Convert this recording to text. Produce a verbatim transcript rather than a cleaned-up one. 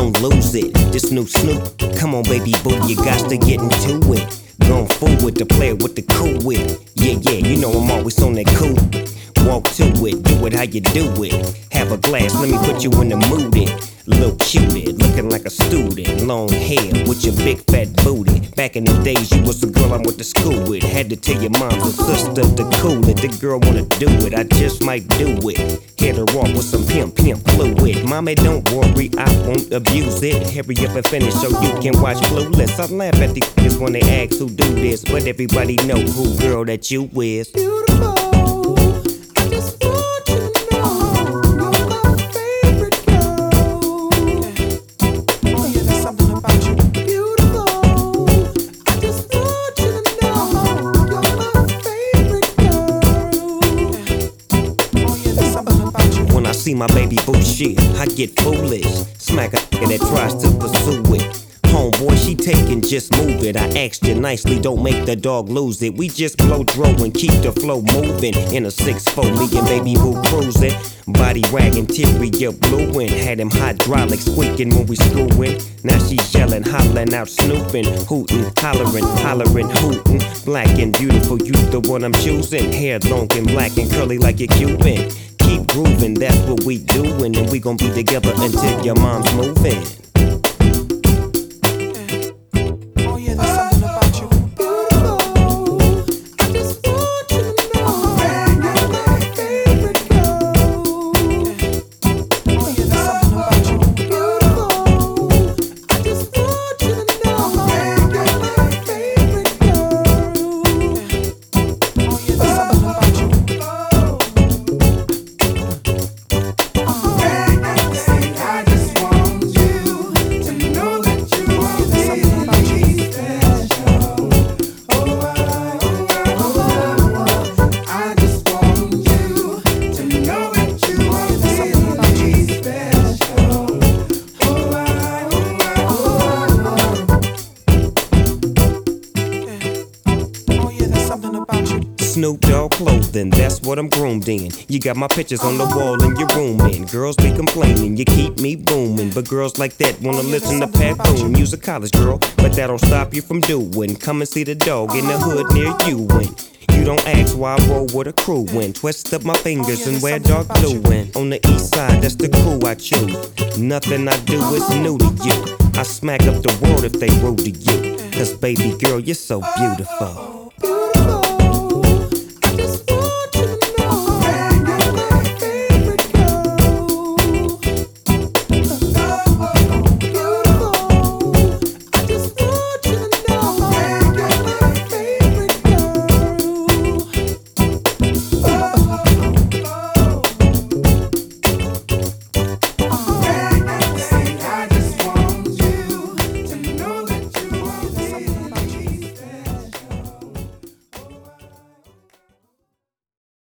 don't lose it. This new Snoop, come on baby boo, you got to get into it. Going forward to play with the cool wit. Yeah, yeah, you know I'm always on that cool. Walk to it, do it how you do it. Have a glass, let me put you in the mood. It. Little cutie, looking like a student. Long hair with your big fat booty. Back in the days, you was the girl I went to school with. Had to tell your mom and sister to cool it. The girl wanna do it, I just might do it. Hit her off with some pimp, pimp fluid. Mommy, don't worry, I won't abuse it. Hurry up and finish so you can watch Clueless. I laugh at these kids when they ask who do this, but everybody know who girl that you is. Beautiful. I just want you to know you're my favorite girl. Oh yeah, there's something about you. Beautiful. I just want you to know you're my favorite girl. Oh yeah, there's something about you. When I see my baby boo shit, I get foolish. Smack a that tries to pursue it. Homeboy, she taking, just move it. I asked you nicely, don't make the dog lose it. We just blow dro and keep the flow moving. In a six four, me and baby boo cruising. Body wagging, interior blueing. Had him hydraulics squeaking when we screwing. Now she yelling, hollering out, snooping, hooting, hollering, hollering, hooting. Black and beautiful, you the one I'm choosing. Hair long and black and curly like a Cuban. Keep grooving, that's what we doing. And we gon' be together until your mom's moving. Snoop Dogg clothing, that's what I'm groomed in. You got my pictures on the wall in your room, and girls be complaining, you keep me booming. But girls like that wanna listen to Pat Boone. You's a college girl, but that don't stop you from doing. Come and see the dog in the hood near you. And you don't ask why I roll with a crew. When twist up my fingers and wear dark blue. And on the east side, that's the crew I choose. Nothing I do is new to you. I smack up the world if they rude to you. Cause baby girl, you're so beautiful.